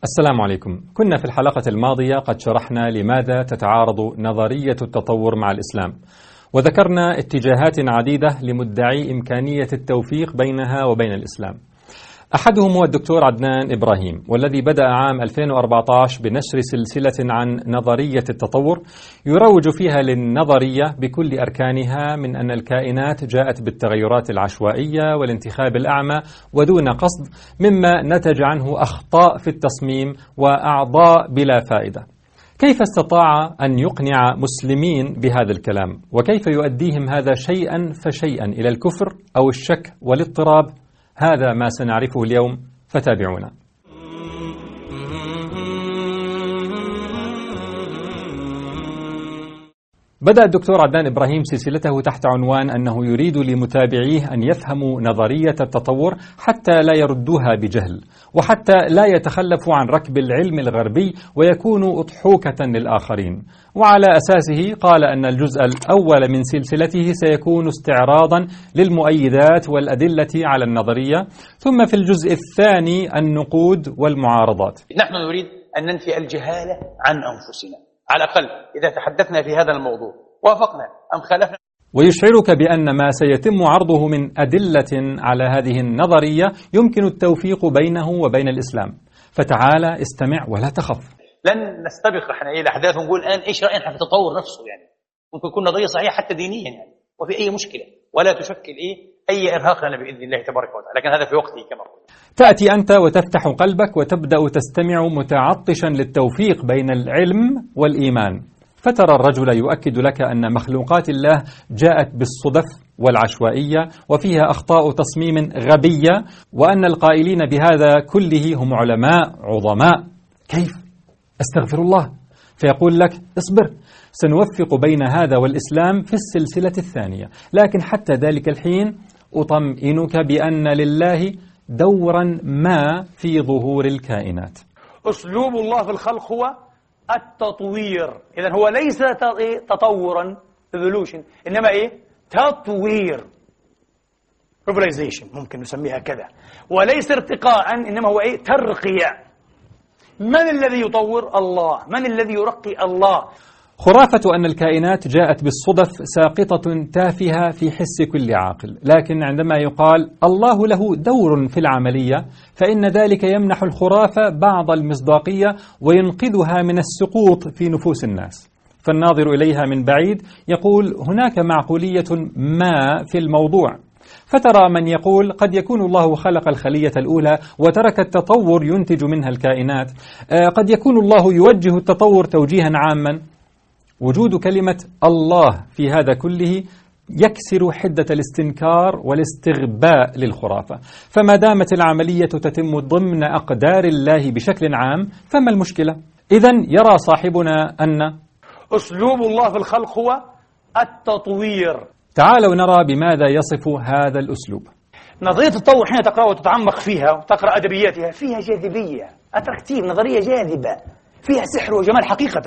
السلام عليكم. كنا في الحلقة الماضية قد شرحنا لماذا تتعارض نظرية التطور مع الإسلام، وذكرنا اتجاهات عديدة لمدعي إمكانية التوفيق بينها وبين الإسلام. أحدهم هو الدكتور عدنان إبراهيم، والذي بدأ عام 2014 بنشر سلسلة عن نظرية التطور يروج فيها للنظرية بكل أركانها، من أن الكائنات جاءت بالتغيرات العشوائية والانتخاب الأعمى ودون قصد، مما نتج عنه أخطاء في التصميم وأعضاء بلا فائدة. كيف استطاع أن يقنع مسلمين بهذا الكلام؟ وكيف يؤديهم هذا شيئا فشيئا إلى الكفر أو الشك والاضطراب؟ هذا ما سنعرفه اليوم، فتابعونا. بدأ الدكتور عدنان إبراهيم سلسلته تحت عنوان أنه يريد لمتابعيه أن يفهموا نظرية التطور حتى لا يردوها بجهل، وحتى لا يتخلفوا عن ركب العلم الغربي ويكونوا أضحوكة للآخرين. وعلى أساسه قال أن الجزء الأول من سلسلته سيكون استعراضا للمؤيدات والأدلة على النظرية، ثم في الجزء الثاني النقود والمعارضات. نحن نريد أن ننفي الجهالة عن أنفسنا، على الأقل إذا تحدثنا في هذا الموضوع وافقنا أم خالفنا. ويشعرك بأن ما سيتم عرضه من أدلة على هذه النظرية يمكن التوفيق بينه وبين الإسلام. فتعال استمع ولا تخف. لن نستبق احنا إلى أحداث ونقول الآن إيش رأينا في التطور نفسه، يعني ممكن يكون نظرية صحيحة حتى دينيا يعني، وفي أي مشكلة ولا تشكل أي إرهاق لنا بإذن الله تبارك وتعالى، لكن هذا في وقته كما قلت. تأتي أنت وتفتح قلبك وتبدأ تستمع متعطشا للتوفيق بين العلم والإيمان، فترى الرجل يؤكد لك أن مخلوقات الله جاءت بالصدف والعشوائية وفيها أخطاء تصميم غبية، وأن القائلين بهذا كله هم علماء عظماء. كيف؟ أستغفر الله. فيقول لك اصبر، سنوفق بين هذا والإسلام في السلسلة الثانية، لكن حتى ذلك الحين أطمئنك بأن لله دورا ما في ظهور الكائنات. أسلوب الله في الخلق هو التطوير، إذن هو ليس تطورا evolution، إنما تطوير revelation، ممكن نسميها كذا، وليس ارتقاء، إنما هو ترقية. من الذي يطور؟ الله. من الذي يرقي؟ الله. خرافة أن الكائنات جاءت بالصدف ساقطة تافهة في حس كل عاقل، لكن عندما يقال الله له دور في العملية فإن ذلك يمنح الخرافة بعض المصداقية وينقذها من السقوط في نفوس الناس. فالناظر إليها من بعيد يقول هناك معقولية ما في الموضوع، فترى من يقول قد يكون الله خلق الخلية الأولى وترك التطور ينتج منها الكائنات، قد يكون الله يوجه التطور توجيها عاما. وجود كلمة الله في هذا كله يكسر حدة الاستنكار والاستغباء للخرافة، فما دامت العملية تتم ضمن أقدار الله بشكل عام فما المشكلة؟ إذن يرى صاحبنا أن أسلوب الله في الخلق هو التطوير. تعالوا نرى بماذا يصف هذا الأسلوب. نظرية التطور حين تقرأ وتتعمق فيها وتقرأ أدبياتها فيها جاذبية، أتراكتيف، نظرية جاذبة، فيها سحر وجمال حقيقة.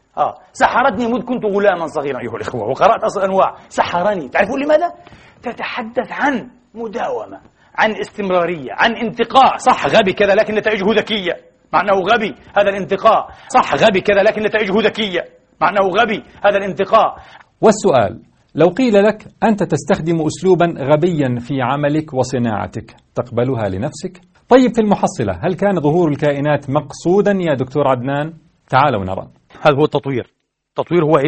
سحرتني مذ كنت غلاما صغيرا أيها الإخوة، وقرأت أصل الأنواع. سحرني، تعرفون لماذا؟ تتحدث عن مداومة، عن استمرارية، عن انتقاء. صح غبي كذا لكن نتائجه ذكية، مع أنه غبي هذا الانتقاء. صح غبي كذا لكن نتائجه ذكية، مع أنه غبي هذا الانتقاء. والسؤال، لو قيل لك أنت تستخدم أسلوبا غبيا في عملك وصناعتك، تقبلها لنفسك؟ طيب في المحصلة، هل كان ظهور الكائنات مقصودا يا دكتور عدنان؟ تعالوا نرى. هذا هو التطوير. التطوير هو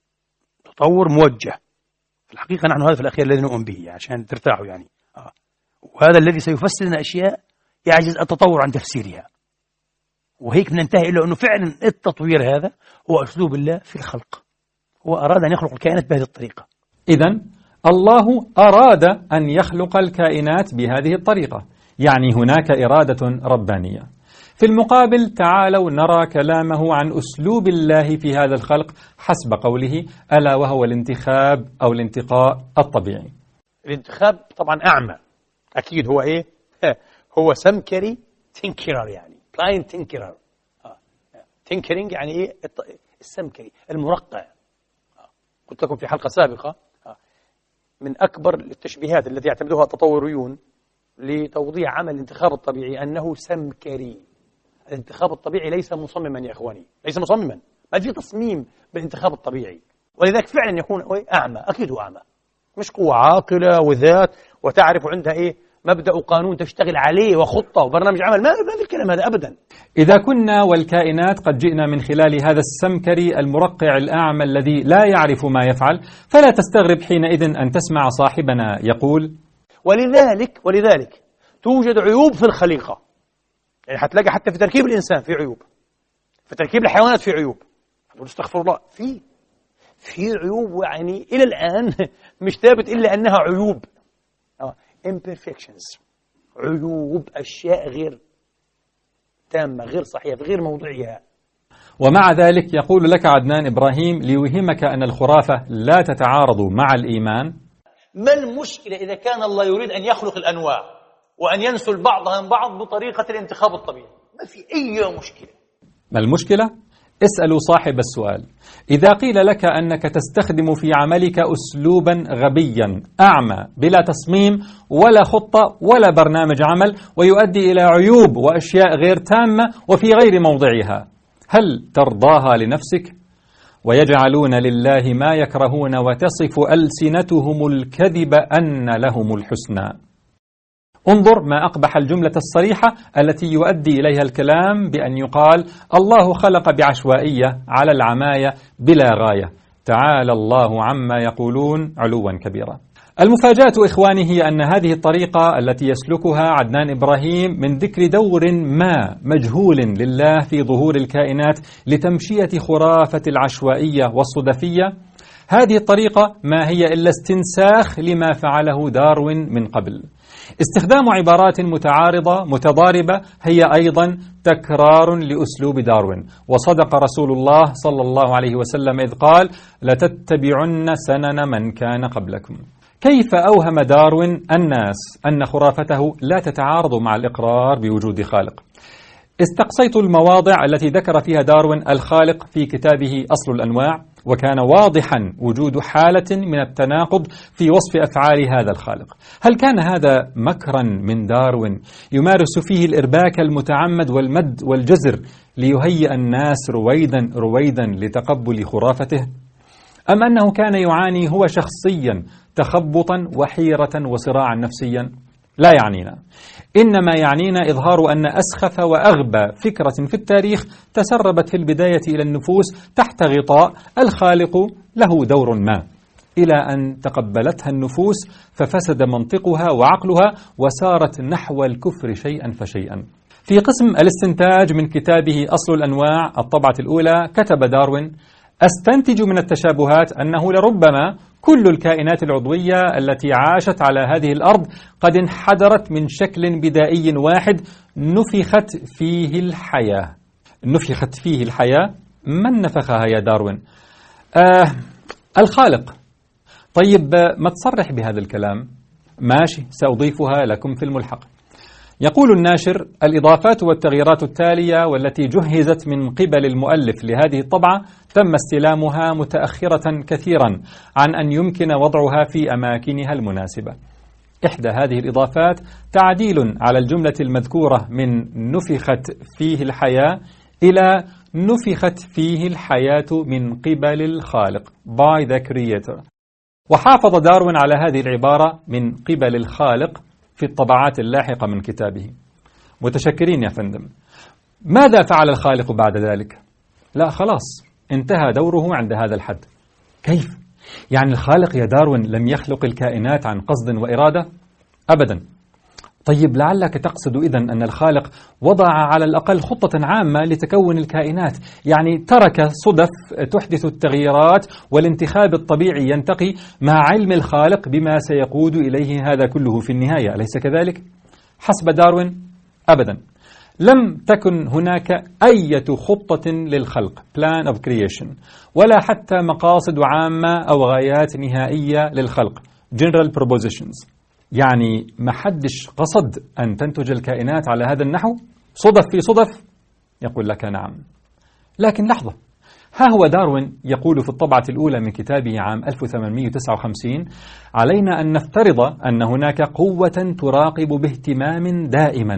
تطور موجه. في الحقيقة نحن هذا في الأخير الذي نؤمن به عشان ترتاحوا يعني. وهذا الذي سيفسر لنا أشياء يعجز التطور عن تفسيرها، وهيك ننتهي إلى أنه فعلا التطوير هذا هو أسلوب الله في الخلق. هو أراد أن يخلق الكائنات بهذه الطريقة. إذن الله أراد أن يخلق الكائنات بهذه الطريقة، يعني هناك إرادة ربانية. في المقابل تعالوا نرى كلامه عن أسلوب الله في هذا الخلق حسب قوله ألا وهو الانتخاب أو الانتقاء الطبيعي. الانتخاب طبعا أعمى، أكيد هو هو سمكري تنكرر، يعني بلايند تنكرر. تنكرينج يعني السمكري المرقع. قلت لكم في حلقة سابقة من أكبر التشبيهات التي يعتمدها التطوريون لتوضيح عمل الانتخاب الطبيعي أنه سمكري. الانتخاب الطبيعي ليس مصمما يا إخواني، ليس مصمما، ما في تصميم بالانتخاب الطبيعي، ولذلك فعلا يكون أعمى، أكيد هو أعمى، مش قوة عاقلة وذات وتعرف عندها مبدأ وقانون تشتغل عليه وخطة وبرنامج عمل، ما في الكلام هذا أبدا. إذا كنا والكائنات قد جئنا من خلال هذا السمكري المرقع الأعمى الذي لا يعرف ما يفعل، فلا تستغرب حينئذ أن تسمع صاحبنا يقول: ولذلك توجد عيوب في الخليقة، يعني هتلاقي حتى في تركيب الإنسان في عيوب، في تركيب الحيوانات في عيوب. هتقول استغفر الله، في عيوب، يعني إلى الآن مش ثابت إلا أنها عيوب، imperfections، عيوب، أشياء غير تامة، غير صحيحة، غير موضوعية. ومع ذلك يقول لك عدنان إبراهيم ليوهمك أن الخرافة لا تتعارض مع الإيمان: ما المشكلة إذا كان الله يريد أن يخلق الأنواع وأن ينسل بعضها من بعض بطريقة الانتخاب الطبيعي؟ ما في أي مشكلة. ما المشكلة؟ اسألوا صاحب السؤال. إذا قيل لك أنك تستخدم في عملك أسلوبا غبيا أعمى بلا تصميم ولا خطة ولا برنامج عمل ويؤدي إلى عيوب وأشياء غير تامة وفي غير موضعها، هل ترضاها لنفسك؟ ويجعلون لله ما يكرهون وتصف ألسنتهم الكذب أن لهم الحسنى. انظر ما أقبح الجملة الصريحة التي يؤدي إليها الكلام بأن يقال: الله خلق بعشوائية على العماية بلا غاية، تعالى الله عما يقولون علوا كبيرا. المفاجأة إخواني هي أن هذه الطريقة التي يسلكها عدنان إبراهيم من ذكر دور ما مجهول لله في ظهور الكائنات لتمشية خرافة العشوائية والصدفية، هذه الطريقة ما هي إلا استنساخ لما فعله داروين من قبل. استخدام عبارات متعارضة متضاربة هي أيضا تكرار لأسلوب داروين، وصدق رسول الله صلى الله عليه وسلم إذ قال: لتتبعن سنن من كان قبلكم. كيف أوهم داروين الناس أن خرافته لا تتعارض مع الإقرار بوجود خالق؟ استقصيت المواضع التي ذكر فيها داروين الخالق في كتابه أصل الأنواع، وكان واضحا وجود حالة من التناقض في وصف أفعال هذا الخالق. هل كان هذا مكرا من داروين يمارس فيه الإرباك المتعمد والمد والجزر ليهيئ الناس رويدا لتقبل خرافته؟ أم أنه كان يعاني هو شخصيا تخبطا وحيرة وصراعا نفسيا؟ لا يعنينا، إنما يعنينا إظهار أن أسخف وأغبى فكرة في التاريخ تسربت في البداية إلى النفوس تحت غطاء الخالق له دور ما، إلى أن تقبلتها النفوس ففسد منطقها وعقلها وسارت نحو الكفر شيئا فشيئا. في قسم الاستنتاج من كتابه أصل الأنواع الطبعة الأولى كتب داروين: أستنتج من التشابهات أنه لربما كل الكائنات العضوية التي عاشت على هذه الأرض قد انحدرت من شكل بدائي واحد نفخت فيه الحياة. نفخت فيه الحياة؟ من نفخها يا داروين؟ الخالق. طيب ما تصرح بهذا الكلام؟ ماشي، سأضيفها لكم في الملحق. يقول الناشر: الإضافات والتغييرات التالية والتي جهزت من قبل المؤلف لهذه الطبعة تم استلامها متأخرة كثيرا عن أن يمكن وضعها في أماكنها المناسبة. إحدى هذه الإضافات تعديل على الجملة المذكورة من نفخت فيه الحياة إلى نفخت فيه الحياة من قبل الخالق by the creator. وحافظ داروين على هذه العبارة من قبل الخالق في الطبعات اللاحقة من كتابه. متشكرين يا فندم. ماذا فعل الخالق بعد ذلك؟ لا، خلاص انتهى دوره عند هذا الحد. كيف؟ يعني الخالق يا داروين لم يخلق الكائنات عن قصد وإرادة؟ أبدا. طيب لعلك تقصد إذن أن الخالق وضع على الأقل خطة عامة لتكون الكائنات، يعني ترك صدف تحدث التغييرات والانتخاب الطبيعي ينتقي مع علم الخالق بما سيقود إليه هذا كله في النهاية، أليس كذلك؟ حسب داروين أبدا، لم تكن هناك أي خطة للخلق plan of creation، ولا حتى مقاصد عامة أو غايات نهائية للخلق general propositions. يعني ما حدش قصد أن تنتج الكائنات على هذا النحو صدف في صدف؟ يقول لك نعم. لكن لحظة، ها هو داروين يقول في الطبعة الأولى من كتابه عام 1859: علينا أن نفترض أن هناك قوة تراقب باهتمام دائما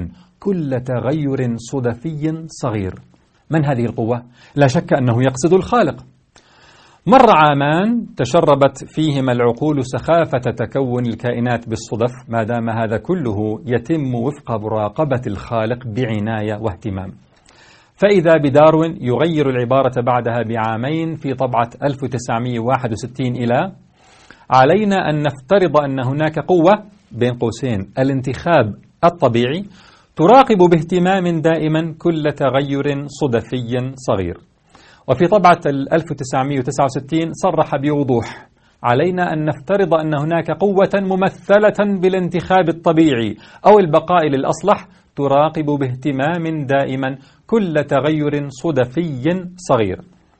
كل تغير صدفي صغير. من هذه القوة؟ لا شك أنه يقصد الخالق. مر عامان تشربت فيهما العقول سخافة تكون الكائنات بالصدف، ما دام هذا كله يتم وفق مراقبة الخالق بعناية واهتمام. فإذا بداروين يغير العبارة بعدها بعامين في طبعة 1961 إلى: علينا أن نفترض أن هناك قوة بين قوسين الانتخاب الطبيعي تراقب باهتمام دائما كل تغير صدفي صغير. وفي طبعة 1969 صرح بوضوح: علينا أن نفترض أن هناك قوة ممثلة بالانتخاب الطبيعي أو البقاء للأصلح تراقب باهتمام دائما كل تغير صدفي صغير.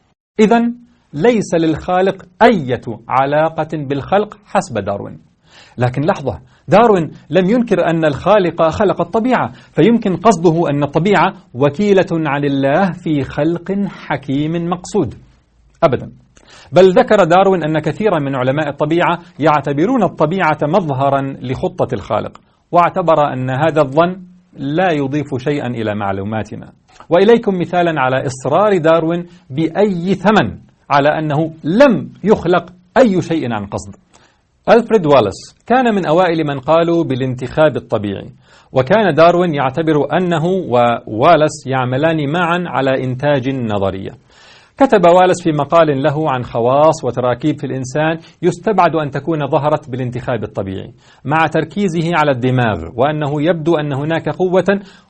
إذن ليس للخالق أي علاقة بالخلق حسب داروين. لكن لحظة، داروين لم ينكر أن الخالق خلق الطبيعة، فيمكن قصده أن الطبيعة وكيلة عن الله في خلق حكيم مقصود. أبدا، بل ذكر داروين أن كثيرا من علماء الطبيعة يعتبرون الطبيعة مظهرا لخطة الخالق، واعتبر أن هذا الظن لا يضيف شيئا إلى معلوماتنا. وإليكم مثالا على إصرار داروين بأي ثمن على أنه لم يخلق أي شيء عن قصد. ألفريد والاس كان من أوائل من قالوا بالانتخاب الطبيعي، وكان داروين يعتبر أنه ووالاس يعملان معا على إنتاج نظرية. كتب والاس في مقال له عن خواص وتراكيب في الإنسان يستبعد أن تكون ظهرت بالانتخاب الطبيعي، مع تركيزه على الدماغ، وأنه يبدو أن هناك قوة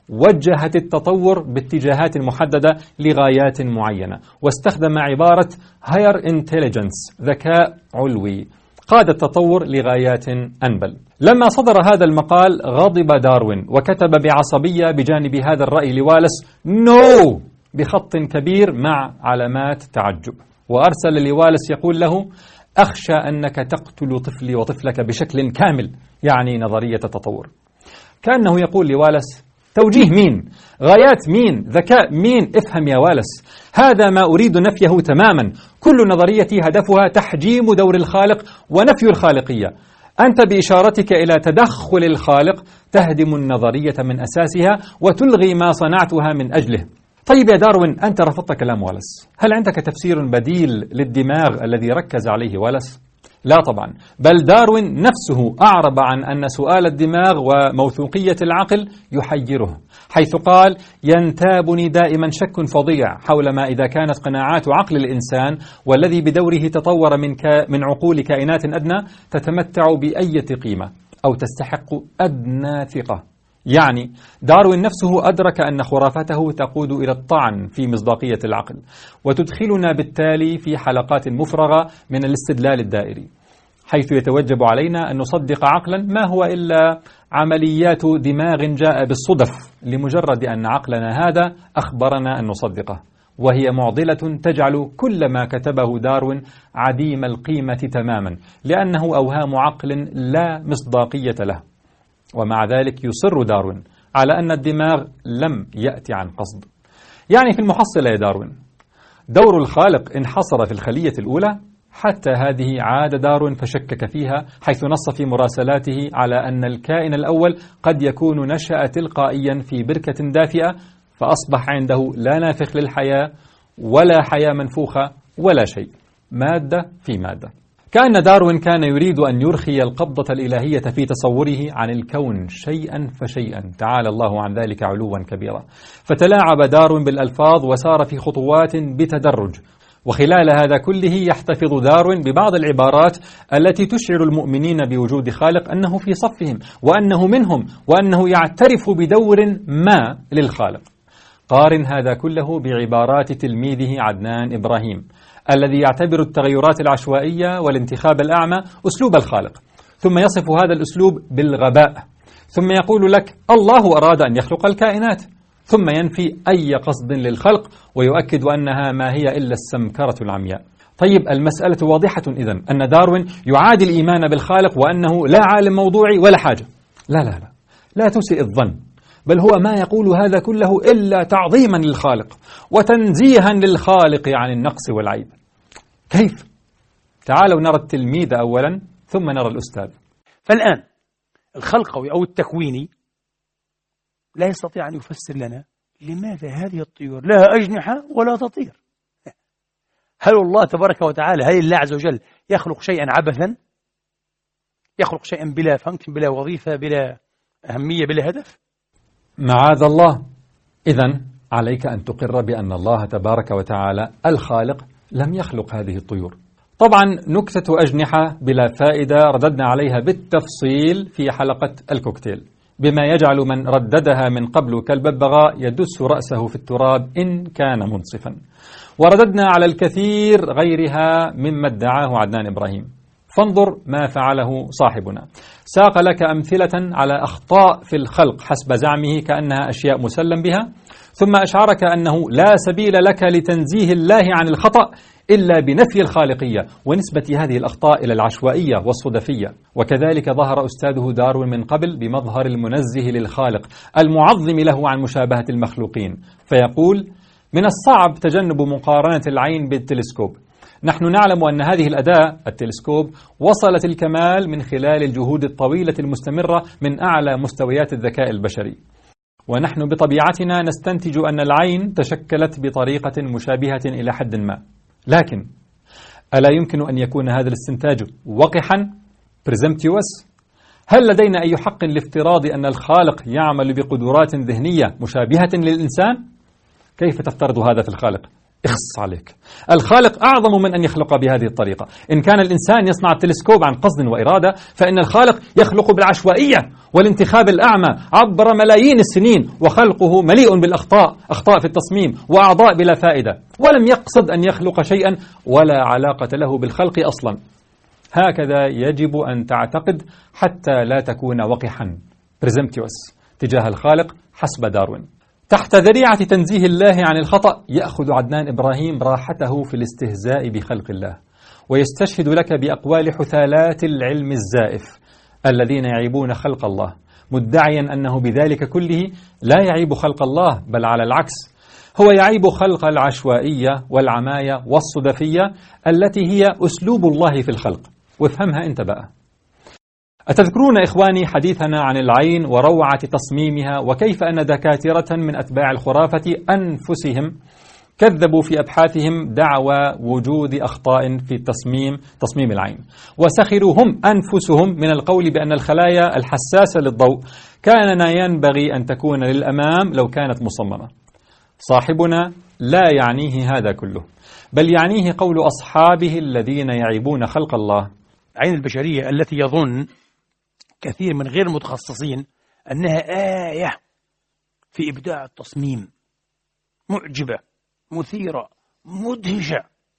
وجهت التطور باتجاهات محددة لغايات معينة، واستخدم عبارة higher intelligence، ذكاء علوي، قاد التطور لغايات أنبل. لما صدر هذا المقال غضب داروين وكتب بعصبية بجانب هذا الرأي لوالاس "نو" بخط كبير مع علامات تعجب، وأرسل لوالاس يقول له: أخشى أنك تقتل طفلي وطفلك بشكل كامل، يعني نظرية التطور. كأنه يقول لوالاس: توجيه مين؟ غايات مين؟ ذكاء مين؟ افهم يا والاس، هذا ما أريد نفيه تماما. كل نظريتي هدفها تحجيم دور الخالق ونفي الخالقية. أنت بإشارتك إلى تدخل الخالق تهدم النظرية من أساسها وتلغي ما صنعتها من أجله. طيب يا داروين، أنت رفضت كلام والاس، هل عندك تفسير بديل للدماغ الذي ركز عليه والاس؟ لا طبعا، بل داروين نفسه أعرب عن أن سؤال الدماغ وموثوقية العقل يحيره، حيث قال: ينتابني دائما شك فظيع حول ما إذا كانت قناعات عقل الإنسان والذي بدوره تطور من عقول كائنات أدنى تتمتع بأي قيمة أو تستحق أدنى ثقة. يعني داروين نفسه أدرك أن خرافته تقود إلى الطعن في مصداقية العقل، وتدخلنا بالتالي في حلقات مفرغة من الاستدلال الدائري، حيث يتوجب علينا أن نصدق عقلا ما هو إلا عمليات دماغ جاء بالصدف لمجرد أن عقلنا هذا أخبرنا أن نصدقه، وهي معضلة تجعل كل ما كتبه داروين عديم القيمة تماما، لأنه أوهام عقل لا مصداقية له. ومع ذلك يصر داروين على أن الدماغ لم يأتي عن قصد. يعني في المحصلة يا داروين، دور الخالق انحصر في الخلية الأولى. حتى هذه عاد داروين فشكك فيها، حيث نص في مراسلاته على أن الكائن الأول قد يكون نشأ تلقائيا في بركة دافئة، فأصبح عنده لا نافخ للحياة ولا حياة منفوخة ولا شيء، مادة في مادة. كأن داروين كان يريد أن يرخي القبضة الإلهية في تصوره عن الكون شيئا فشيئا، تعالى الله عن ذلك علوا كبيرا. فتلاعب داروين بالألفاظ وسار في خطوات بتدرج، وخلال هذا كله يحتفظ داروين ببعض العبارات التي تشعر المؤمنين بوجود خالق أنه في صفهم وأنه منهم وأنه يعترف بدور ما للخالق. قارن هذا كله بعبارات تلميذه عدنان إبراهيم الذي يعتبر التغيرات العشوائية والانتخاب الأعمى أسلوب الخالق، ثم يصف هذا الأسلوب بالغباء، ثم يقول لك الله أراد أن يخلق الكائنات، ثم ينفي أي قصد للخلق ويؤكد أنها ما هي إلا السمكرة العمياء. طيب المسألة واضحة إذن، أن داروين يعادي الإيمان بالخالق وأنه لا عالم موضوعي ولا حاجة. لا لا لا، لا تسئ الظن، بل هو ما يقول هذا كله إلا تعظيما للخالق وتنزيها للخالق عن النقص والعيب. كيف؟ تعالوا نرى التلميذ أولا ثم نرى الأستاذ. فالآن الخلقوي أو التكويني لا يستطيع أن يفسر لنا لماذا هذه الطيور لها أجنحة ولا تطير. هل الله تبارك وتعالى، هل الله عز وجل يخلق شيئا عبثا؟ يخلق شيئا بلا فانكشن، بلا وظيفة، بلا أهمية، بلا هدف؟ معاذ الله. إذن عليك أن تقر بأن الله تبارك وتعالى الخالق لم يخلق هذه الطيور. طبعا نكتة أجنحة بلا فائدة رددنا عليها بالتفصيل في حلقة الكوكتيل، بما يجعل من رددها من قبل كالببغاء يدس رأسه في التراب إن كان منصفا. ورددنا على الكثير غيرها مما ادعاه عدنان إبراهيم. فانظر ما فعله صاحبنا، ساق لك أمثلة على أخطاء في الخلق حسب زعمه كأنها أشياء مسلم بها، ثم أشعرك أنه لا سبيل لك لتنزيه الله عن الخطأ إلا بنفي الخالقية ونسبة هذه الأخطاء إلى العشوائية والصدفية. وكذلك ظهر أستاذه داروين من قبل بمظهر المنزه للخالق المعظم له عن مشابهة المخلوقين، فيقول: من الصعب تجنب مقارنة العين بالتلسكوب. نحن نعلم أن هذه الأداة التلسكوب وصلت الكمال من خلال الجهود الطويلة المستمرة من أعلى مستويات الذكاء البشري، ونحن بطبيعتنا نستنتج أن العين تشكلت بطريقة مشابهة إلى حد ما. لكن ألا يمكن أن يكون هذا الاستنتاج وقحا presumptuous؟ هل لدينا أي حق لافتراض أن الخالق يعمل بقدرات ذهنية مشابهة للإنسان؟ كيف تفترض هذا في الخالق؟ اخص عليك، الخالق أعظم من أن يخلق بهذه الطريقة. إن كان الإنسان يصنع التلسكوب عن قصد وإرادة، فإن الخالق يخلق بالعشوائية والانتخاب الأعمى عبر ملايين السنين، وخلقه مليء بالأخطاء، أخطاء في التصميم وأعضاء بلا فائدة، ولم يقصد أن يخلق شيئا ولا علاقة له بالخلق أصلا. هكذا يجب أن تعتقد حتى لا تكون وقحا presumptuous تجاه الخالق حسب داروين. تحت ذريعة تنزيه الله عن الخطأ يأخذ عدنان إبراهيم راحته في الاستهزاء بخلق الله، ويستشهد لك بأقوال حثالات العلم الزائف الذين يعيبون خلق الله، مدعيا أنه بذلك كله لا يعيب خلق الله، بل على العكس هو يعيب خلق العشوائية والعماية والصدفية التي هي أسلوب الله في الخلق. وافهمها أنت بقى. أتذكرون إخواني حديثنا عن العين وروعة تصميمها، وكيف أن دكاترة من أتباع الخرافة أنفسهم كذبوا في أبحاثهم دعوى وجود أخطاء في تصميم العين، وسخروا هم أنفسهم من القول بأن الخلايا الحساسة للضوء كان ينبغي أن تكون للأمام لو كانت مصممة. صاحبنا لا يعنيه هذا كله، بل يعنيه قول أصحابه الذين يعيبون خلق الله. العين البشرية التي يظن كثير من غير المتخصصين أنها آية في إبداع التصميم، معجبة، مثيرة، مدهشة،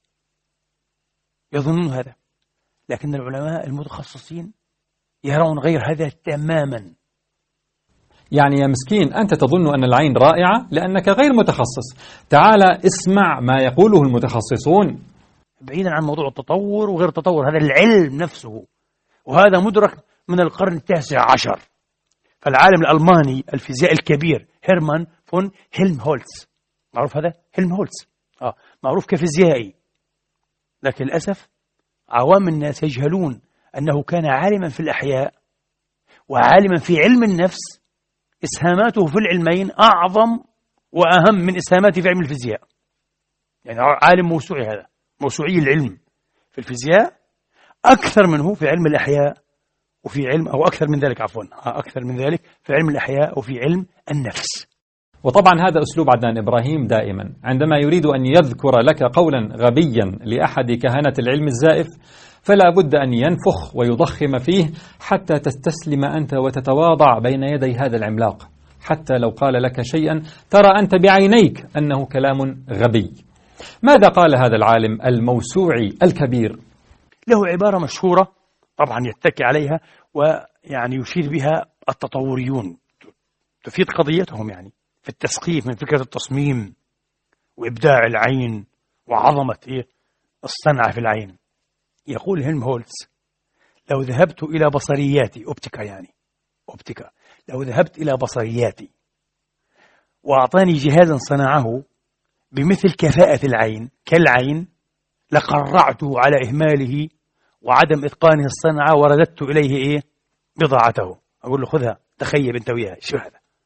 يظنون هذا، لكن العلماء المتخصصين يرون غير هذا تماما. يعني يا مسكين، أنت تظن أن العين رائعة لأنك غير متخصص. تعال اسمع ما يقوله المتخصصون. بعيدا عن موضوع التطور وغير التطور، هذا العلم نفسه، وهذا مدرك من القرن 19. فالعالم الألماني الفيزيائي الكبير هيرمان فون هيلمهولتز، معروف هذا هيلمهولتز، معروف كفيزيائي، لكن للأسف عوام الناس يجهلون أنه كان عالما في الأحياء وعالما في علم النفس. إسهاماته في العلمين أعظم وأهم من إسهاماته في علم الفيزياء. يعني عالم موسوعي، هذا موسوعي العلم في الفيزياء أكثر منه في علم الأحياء وفي علم، أو أكثر من ذلك عفوا، أكثر من ذلك في علم الأحياء وفي علم النفس. وطبعا هذا أسلوب عدنان إبراهيم دائما عندما يريد أن يذكر لك قولا غبيا لأحد كهنة العلم الزائف، فلا بد أن ينفخ ويضخم فيه حتى تستسلم أنت وتتواضع بين يدي هذا العملاق، حتى لو قال لك شيئا ترى أنت بعينيك أنه كلام غبي. ماذا قال هذا العالم الموسوعي الكبير؟ له عبارة مشهورة طبعا يتكي عليها ويعني يشير بها التطوريون، تفيد قضيتهم يعني في التسقيف من فكرة التصميم وإبداع العين وعظمة الصنعة في العين. يقول هيلمهولتز: لو ذهبت إلى بصرياتي، أوبتيكا، لو ذهبت إلى بصرياتي وأعطاني جهازا صنعه بمثل كفاءة العين كالعين، لقرعته على إهماله وعدم إتقانه الصنعة ورددت إليه بضاعته. أقول له: خذها، تخيب أنت وياها، شو هذا؟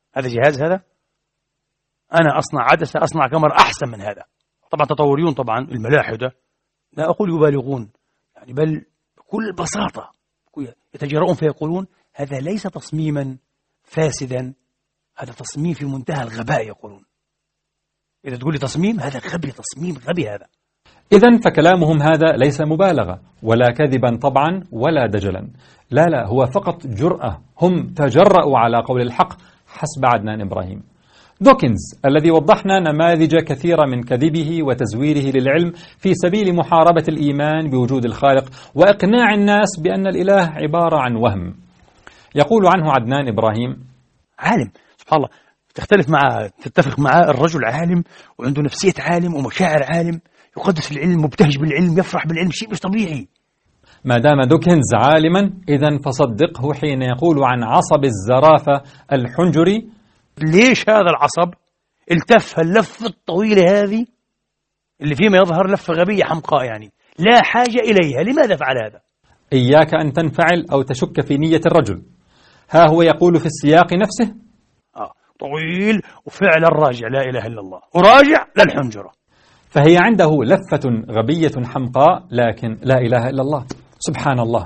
هذا جهاز، هذا أنا أصنع عدسة، أصنع كاميرا أحسن من هذا. طبعا تطوريون، طبعا الملاحدة لا أقول يبالغون يعني، بل بكل بساطة يتجرؤون فيقولون هذا ليس تصميما فاسدا، هذا تصميم في منتهى الغباء. يقولون إذا تقول لي تصميم، هذا غبي، تصميم غبي هذا. إذن فكلامهم هذا ليس مبالغة ولا كذبا طبعا ولا دجلا، لا هو فقط جرأة، هم تجرأوا على قول الحق حسب عدنان إبراهيم. دوكنز الذي وضحنا نماذج كثيرة من كذبه وتزويره للعلم في سبيل محاربة الإيمان بوجود الخالق وإقناع الناس بأن الإله عبارة عن وهم. يقول عنه عدنان إبراهيم: عالم، سبحان الله، تتفق معه الرجل عالم وعنده نفسية عالم ومشاعر عالم، يقدس العلم، مبتهج بالعلم، يفرح بالعلم، شيء مش طبيعي. ما دام دوكنز عالما إذن فصدقه حين يقول عن عصب الزرافة الحنجري: ليش هذا العصب التف اللفة الطويلة هذه اللي فيما يظهر لفة غبية حمقاء، يعني لا حاجة إليها، لماذا فعل هذا؟ إياك أن تنفعل أو تشك في نية الرجل. ها هو يقول في السياق نفسه: طويل وفعلا راجع لا إله إلا الله، وراجع للحنجرة. فهي عنده لفة غبية حمقاء، لكن لا إله إلا الله. سبحان الله.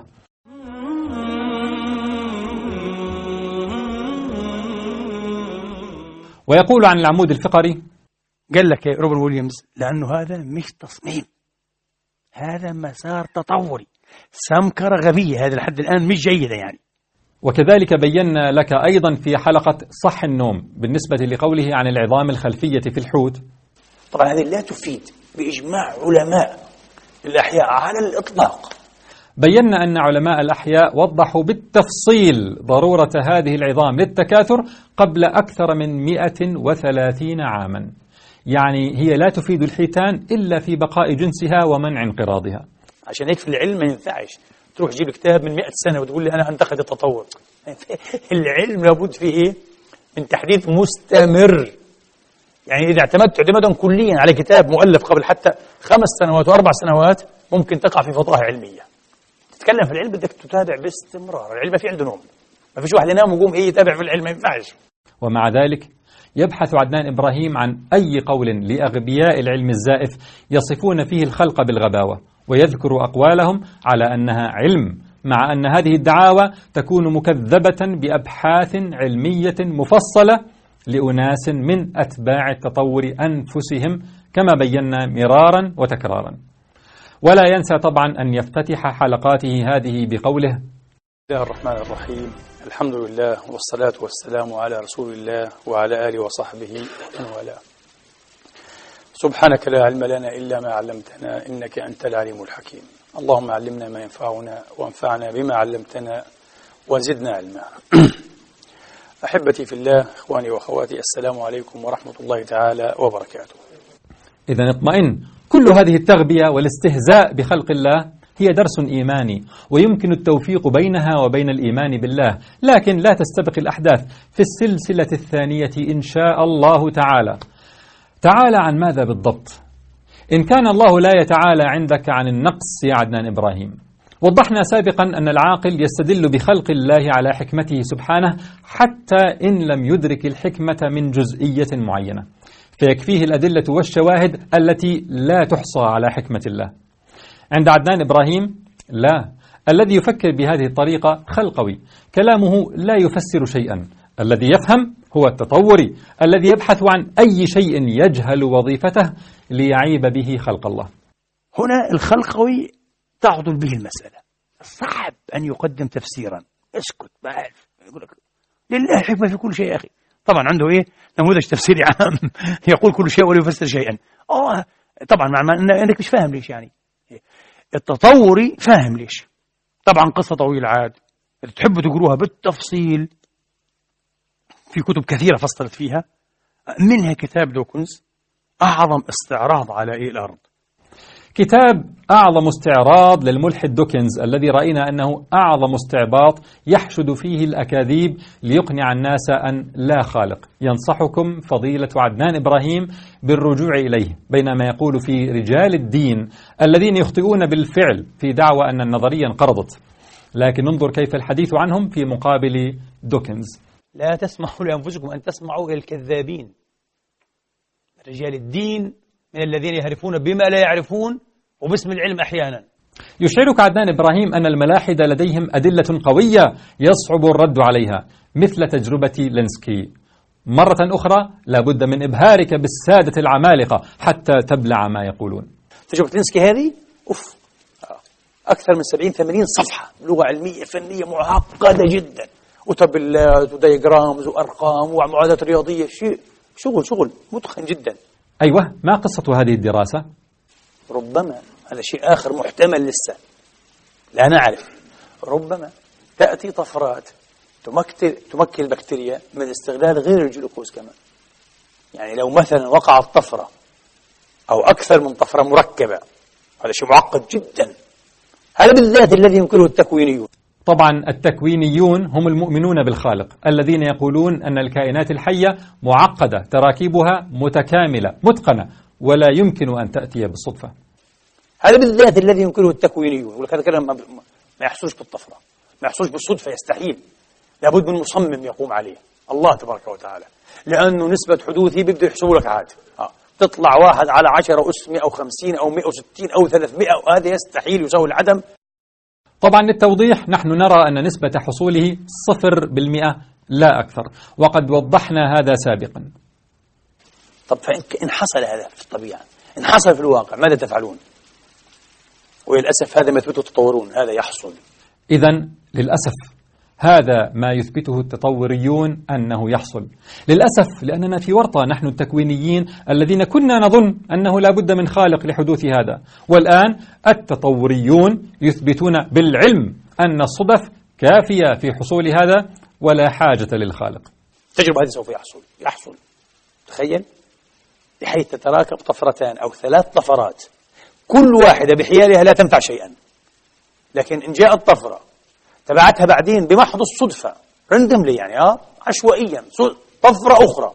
ويقول عن العمود الفقري، قال لك يا روبن ويليامز، لأنه هذا مش تصميم، هذا مسار تطوري، سمكرة غبية، هذا لحد الآن مش جيدة يعني. وكذلك بينا لك أيضا في حلقة صح النوم بالنسبة لقوله عن العظام الخلفية في الحوت. طبعا هذه لا تفيد بإجماع علماء الأحياء على الإطلاق. بينا أن علماء الأحياء وضحوا بالتفصيل ضرورة هذه العظام للتكاثر قبل أكثر من 130 عاما، يعني هي لا تفيد الحيتان إلا في بقاء جنسها ومنع انقراضها. عشان هيك في العلم ما ينفعش تروح تجيب كتاب من 100 سنة وتقول لي أنا أنتقد التطور. العلم لابد فيه من تحديث مستمر. يعني إذا اعتمدت اعتمادا كليا على كتاب مؤلف قبل حتى 5 سنوات و4 سنوات ممكن تقع في فضائح علمية. تتكلم في العلم بدك تتابع باستمرار، العلم ما في عنده نوم، ما فيش واحد ينام ويقوم يتابع في العلم، ما ينفعش. ومع ذلك يبحث عدنان إبراهيم عن أي قول لأغبياء العلم الزائف يصفون فيه الخلق بالغباوة، ويذكر أقوالهم على أنها علم، مع أن هذه الدعاوى تكون مكذبة بأبحاث علمية مفصلة لأناس من أتباع التطور أنفسهم، كما بينا مرارا وتكرارا. ولا ينسى طبعا أن يفتتح حلقاته هذه بقوله: بسم الله الرحمن الرحيم، الحمد لله والصلاة والسلام على رسول الله وعلى آله وصحبه ومن والاه. سبحانك لا علم لنا إلا ما علمتنا إنك أنت العليم الحكيم. اللهم علمنا ما ينفعنا وانفعنا بما علمتنا وزدنا علما. أحبتي في الله، إخواني وأخواتي، السلام عليكم ورحمة الله تعالى وبركاته. إذن اطمئن، كل هذه التغبية والاستهزاء بخلق الله هي درس إيماني، ويمكن التوفيق بينها وبين الإيمان بالله، لكن لا تستبق الأحداث في السلسلة الثانية إن شاء الله تعالى. تعالى عن ماذا بالضبط؟ إن كان الله لا يتعالى عندك عن النقص يا عدنان إبراهيم. وضحنا سابقا أن العاقل يستدل بخلق الله على حكمته سبحانه حتى إن لم يدرك الحكمة من جزئية معينة، فيكفيه الأدلة والشواهد التي لا تحصى على حكمة الله. عند عدنان إبراهيم لا، الذي يفكر بهذه الطريقة خلقوي، كلامه لا يفسر شيئا. الذي يفهم هو التطوري الذي يبحث عن أي شيء يجهل وظيفته ليعيب به خلق الله. هنا الخلقوي تعضل به المسألة، صعب أن يقدم تفسيرا. اسكت، بعرف يقول لك لله حكمة في كل شيء يا أخي. طبعا عنده نموذج تفسيري عام يقول كل شيء ولا يفسر شيئا. طبعا مع أنك مش فاهم ليش. يعني التطوري فاهم ليش. طبعا قصة طويلة عاد تحبوا تقروها بالتفصيل، في كتب كثيرة فصلت فيها، منها كتاب دوكنز أعظم استعراض على الأرض. كتاب أعظم استعراض للملحد دوكنز الذي رأينا أنه أعظم استعباط يحشد فيه الأكاذيب ليقنع الناس أن لا خالق. ينصحكم فضيلة عدنان إبراهيم بالرجوع إليه، بينما يقول في رجال الدين الذين يخطئون بالفعل في دعوى أن النظرية انقرضت. لكن انظر كيف الحديث عنهم في مقابل دوكنز. لا تسمحوا لأنفسكم أن تسمعوا إلى الكذابين، رجال الدين من الذين يعرفون بما لا يعرفون وباسم العلم أحيانا. يشعرك عدنان إبراهيم أن الملاحدة لديهم أدلة قوية يصعب الرد عليها مثل تجربة لينسكي. مرة أخرى لابد من إبهارك بالسادة العمالقة حتى تبلع ما يقولون. تجربة لينسكي هذه أكثر من 70-80 صفحة، لغة علمية فنية معقدة جدا، وتابلات ودياجرامز وأرقام ومعادلات رياضية، شغل متقن جدا. أيوة، ما قصة هذه الدراسة؟ ربما هذا شيء آخر محتمل لسه لا نعرف. ربما تأتي طفرات تمكن البكتيريا من استغلال غير الجلوكوز كمان. يعني لو مثلا وقعت طفرة أو أكثر من طفرة مركبة، هذا شيء معقد جدا. هذا بالذات الذي ينكره التكوينيون. طبعا التكوينيون هم المؤمنون بالخالق الذين يقولون أن الكائنات الحية معقدة، تراكيبها متكاملة متقنة ولا يمكن أن تأتي بالصدفة. هذا بالذات الذي ينكره التكوينيون، ولكن هذا كلام ما يحصلش بالطفرة، ما يحصلش بالصدفة، يستحيل. لابد من مصمم يقوم عليه الله تبارك وتعالى، لأنه نسبة حدوثه بيبدأ يحسبوا لك عاد تطلع 1 على 10 أس 100 أو 50 أو 160 أو 300، وهذا يستحيل يساوي العدم. طبعا للتوضيح، نحن نرى أن نسبة حصوله 0% لا أكثر، وقد وضحنا هذا سابقا. طب فإن حصل هذا في الطبيعة، إن حصل في الواقع، ماذا تفعلون؟ وللأسف هذا ما يثبته التطورون، هذا يحصل. إذن للأسف هذا ما يثبته التطوريون أنه يحصل، للأسف، لأننا في ورطة نحن التكوينيين الذين كنا نظن أنه لا بد من خالق لحدوث هذا، والآن التطوريون يثبتون بالعلم أن الصدف كافية في حصول هذا ولا حاجة للخالق. التجربة هذه سوف يحصل. تخيل، بحيث تتراكب طفرتان أو 3 طفرات، كل واحدة بحيالها لا تنفع شيئا، لكن إن جاءت طفرة تبعتها بعدين بمحض الصدفة رندملي، يعني عشوائيا، طفرة أخرى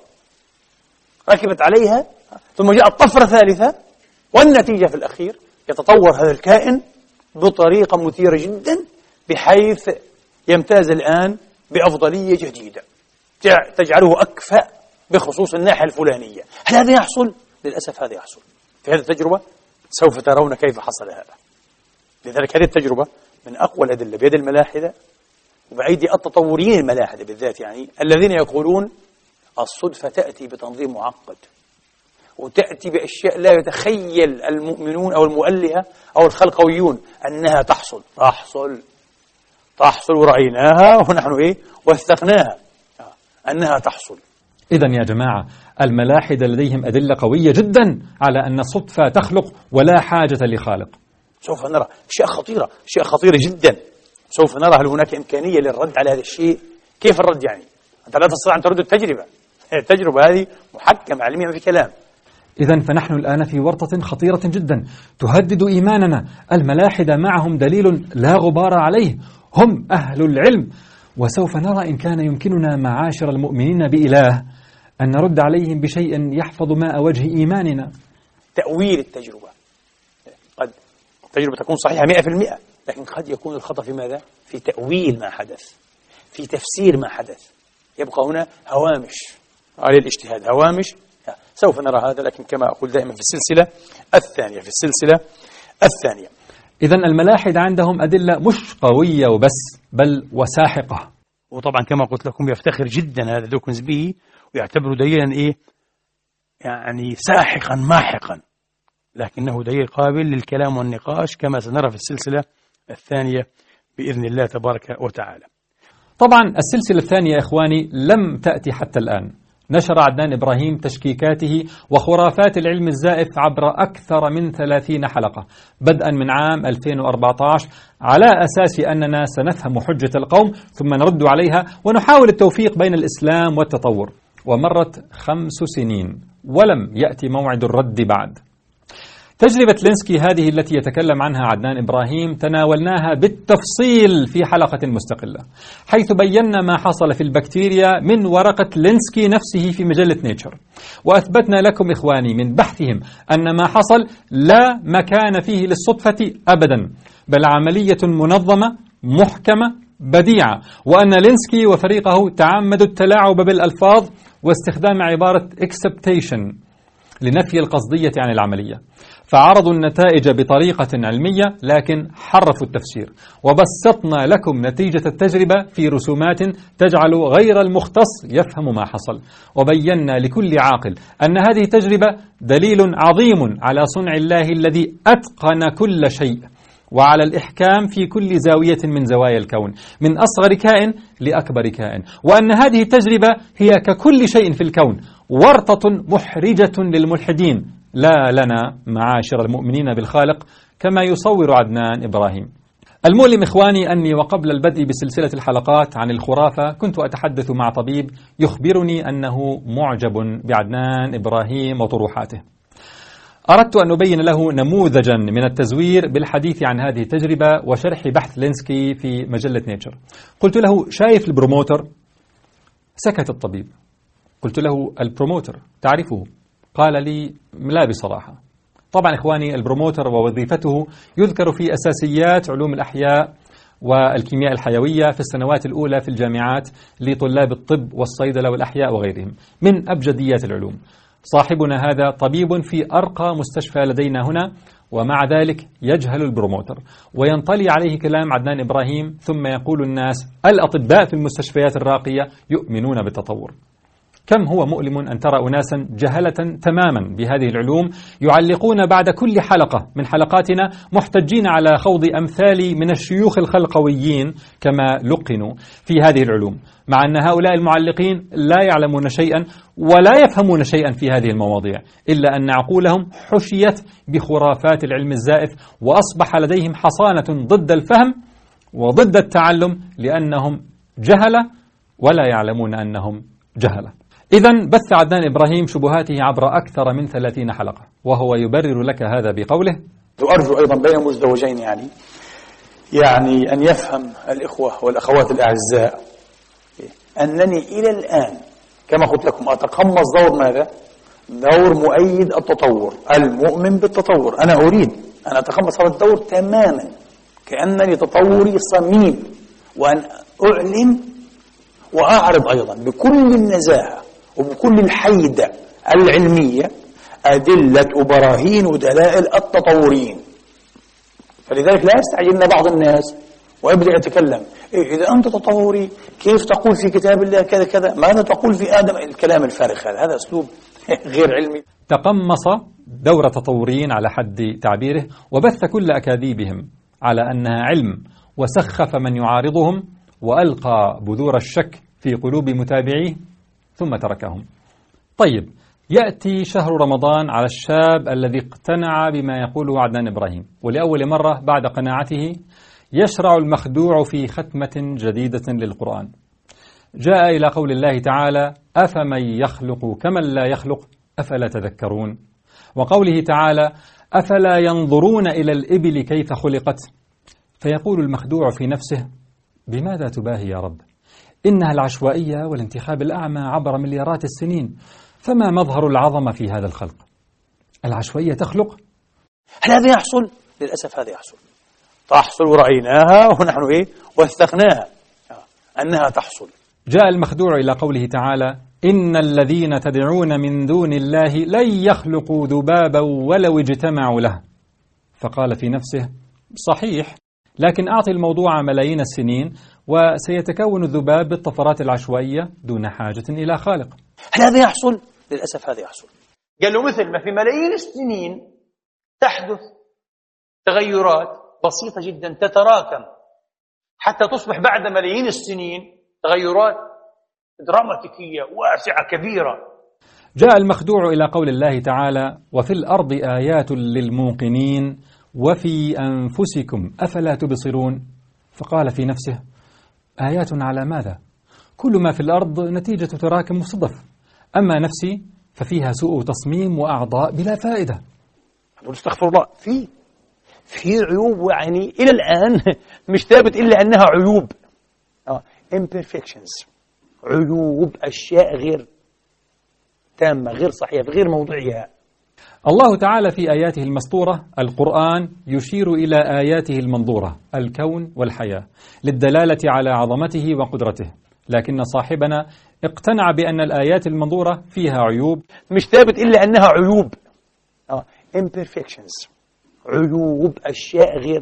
ركبت عليها، ثم جاءت طفرة ثالثة، والنتيجة في الأخير يتطور هذا الكائن بطريقة مثيرة جدا، بحيث يمتاز الآن بأفضلية جديدة تجعله أكفأ بخصوص الناحية الفلانية. هل هذا يحصل؟ للأسف هذا يحصل. في هذه التجربة سوف ترون كيف حصل هذا. لذلك هذه التجربة من أقوى الأدلة بيد الملاحدة وبأيدي التطوريين الملاحدة بالذات، يعني الذين يقولون الصدفة تأتي بتنظيم معقد، وتأتي بأشياء لا يتخيل المؤمنون أو المؤلهة أو الخلقويون أنها تحصل ورأيناها ونحن وثقناها أنها تحصل. إذن يا جماعة، الملاحدة لديهم أدلة قوية جدا على أن الصدفة تخلق ولا حاجة لخالق. سوف نرى أشياء خطيرة جدا. سوف نرى هل هناك إمكانية للرد على هذا الشيء. كيف الرد يعني؟ أنت لا تستطيع أن ترد التجربة هذه محكمة علميا، ما في كلام. إذن فنحن الآن في ورطة خطيرة جدا تهدد إيماننا. الملاحدة معهم دليل لا غبار عليه، هم أهل العلم، وسوف نرى إن كان يمكننا معاشر المؤمنين بإله أن نرد عليهم بشيء يحفظ ماء وجه إيماننا. تأويل التجربة، قد التجربة تكون صحيحة 100%، لكن قد يكون الخطأ في ماذا؟ في تأويل ما حدث، في تفسير ما حدث. يبقى هنا هوامش على الاجتهاد، هوامش. سوف نرى هذا، لكن كما أقول دائما في السلسلة الثانية. إذن الملاحدة عندهم أدلة مش قوية وبس، بل وساحقة. وطبعا كما قلت لكم يفتخر جدا هذا دوكنز به ويعتبره دليلا يعني ساحقا ماحقا، لكنه دليل قابل للكلام والنقاش كما سنرى في السلسلة الثانية بإذن الله تبارك وتعالى. طبعا السلسلة الثانية يا إخواني لم تأتي حتى الآن. نشر عدنان إبراهيم تشكيكاته وخرافات العلم الزائف عبر أكثر من 30 حلقة بدءا من عام 2014 على أساس أننا سنفهم حجة القوم ثم نرد عليها ونحاول التوفيق بين الإسلام والتطور. ومرت 5 سنين ولم يأتي موعد الرد بعد. تجربة لينسكي هذه التي يتكلم عنها عدنان إبراهيم تناولناها بالتفصيل في حلقة مستقلة، حيث بينا ما حصل في البكتيريا من ورقة لينسكي نفسه في مجلة نيتشر، وأثبتنا لكم إخواني من بحثهم أن ما حصل لا مكان فيه للصدفة أبدا، بل عملية منظمة محكمة بديعة، وأن لينسكي وفريقه تعمدوا التلاعب بالألفاظ واستخدام عبارة acceptation لنفي القصدية عن العملية، فعرضوا النتائج بطريقة علمية لكن حرفوا التفسير. وبسطنا لكم نتيجة التجربة في رسومات تجعل غير المختص يفهم ما حصل، وبينا لكل عاقل أن هذه التجربة دليل عظيم على صنع الله الذي أتقن كل شيء، وعلى الإحكام في كل زاوية من زوايا الكون، من أصغر كائن لأكبر كائن، وأن هذه التجربة هي ككل شيء في الكون ورطة محرجة للملحدين، لا لنا معاشر المؤمنين بالخالق كما يصور عدنان إبراهيم. المؤلم إخواني أني وقبل البدء بسلسلة الحلقات عن الخرافة كنت أتحدث مع طبيب يخبرني أنه معجب بعدنان إبراهيم وطروحاته. أردت أن أبين له نموذجا من التزوير بالحديث عن هذه التجربة وشرح بحث لينسكي في مجلة نيتشر. قلت له: شايف البروموتر؟ سكت الطبيب. قلت له: البروموتر تعرفه؟ قال لي: لا بصراحة. طبعا إخواني، البروموتر ووظيفته يذكر في أساسيات علوم الأحياء والكيمياء الحيوية في السنوات الأولى في الجامعات لطلاب الطب والصيدلة والأحياء وغيرهم، من أبجديات العلوم. صاحبنا هذا طبيب في أرقى مستشفى لدينا هنا، ومع ذلك يجهل البروموتر وينطلي عليه كلام عدنان إبراهيم، ثم يقول الناس الأطباء في المستشفيات الراقية يؤمنون بالتطور. كم هو مؤلم أن ترى أناسا جهلة تماما بهذه العلوم يعلقون بعد كل حلقة من حلقاتنا محتجين على خوض أمثال من الشيوخ الخلقويين كما لقنوا في هذه العلوم، مع أن هؤلاء المعلقين لا يعلمون شيئا ولا يفهمون شيئا في هذه المواضيع، إلا أن عقولهم حشيت بخرافات العلم الزائف، وأصبح لديهم حصانة ضد الفهم وضد التعلم، لأنهم جهلة ولا يعلمون أنهم جهلة. إذن بث عدنان إبراهيم شبهاته عبر أكثر من 30 حلقة، وهو يبرر لك هذا بقوله: وأرجو أيضا بين مزدوجين يعني أن يفهم الإخوة والأخوات الأعزاء أنني إلى الآن كما قلت لكم أتقمص دور ماذا؟ دور مؤيد التطور، المؤمن بالتطور. أنا أريد أن أتقمص هذا الدور تماما، كأنني تطوري صميم، وأن أعلن وأعرض أيضا بكل النزاهة وبكل الحيدة العلمية أدلة وبراهين ودلائل التطورين. فلذلك لا يستعجلنا بعض الناس ويبدأ يتكلم: إذا أنت تطوري كيف تقول في كتاب الله كذا كذا؟ ماذا تقول في آدم؟ الكلام الفارغ هذا أسلوب غير علمي. تقمص دور تطوريين على حد تعبيره، وبث كل أكاذيبهم على أنها علم، وسخف من يعارضهم، وألقى بذور الشك في قلوب متابعيه ثم تركهم. طيب، يأتي شهر رمضان على الشاب الذي اقتنع بما يقوله عدنان إبراهيم، ولأول مرة بعد قناعته يشرع المخدوع في ختمة جديدة للقرآن. جاء إلى قول الله تعالى: أفمن يخلق كمن لا يخلق أفلا تذكرون، وقوله تعالى: أفلا ينظرون إلى الإبل كيف خلقت. فيقول المخدوع في نفسه: بماذا تباهي يا رب؟ إنها العشوائية والانتخاب الأعمى عبر مليارات السنين، فما مظهر العظمة في هذا الخلق؟ العشوائية تخلق؟ هل هذا يحصل؟ للأسف هذا تحصل ورأيناها ونحن وثقناها أنها تحصل. جاء المخدوع إلى قوله تعالى: إن الذين تدعون من دون الله لن يخلقوا ذبابا ولو اجتمعوا له. فقال في نفسه: صحيح، لكن أعطي الموضوع ملايين السنين وسيتكون الذباب بالطفرات العشوائية دون حاجة إلى خالق. هل هذا يحصل؟ للأسف هذا يحصل. قال له: مثل ما في ملايين السنين تحدث تغيرات بسيطة جدا تتراكم حتى تصبح بعد ملايين السنين تغيرات دراماتيكية واسعة كبيرة. جاء المخدوع إلى قول الله تعالى: وفي الأرض آيات للموقنين وفي أنفسكم أفلا تبصرون. فقال في نفسه: آيات على ماذا؟ كل ما في الأرض نتيجة تراكم وصدف، أما نفسي ففيها سوء تصميم وأعضاء بلا فائدة. نقول استغفر الله، في عيوب يعني إلى الآن مش ثابت إلا أنها عيوب، imperfections، عيوب، أشياء غير تامة، غير صحيحة، غير موضوعية. الله تعالى في آياته المسطورة القرآن يشير إلى آياته المنظورة الكون والحياة للدلالة على عظمته وقدرته، لكن صاحبنا اقتنع بأن الآيات المنظورة فيها عيوب، مش ثابت إلا أنها عيوب، imperfections، عيوب، أشياء غير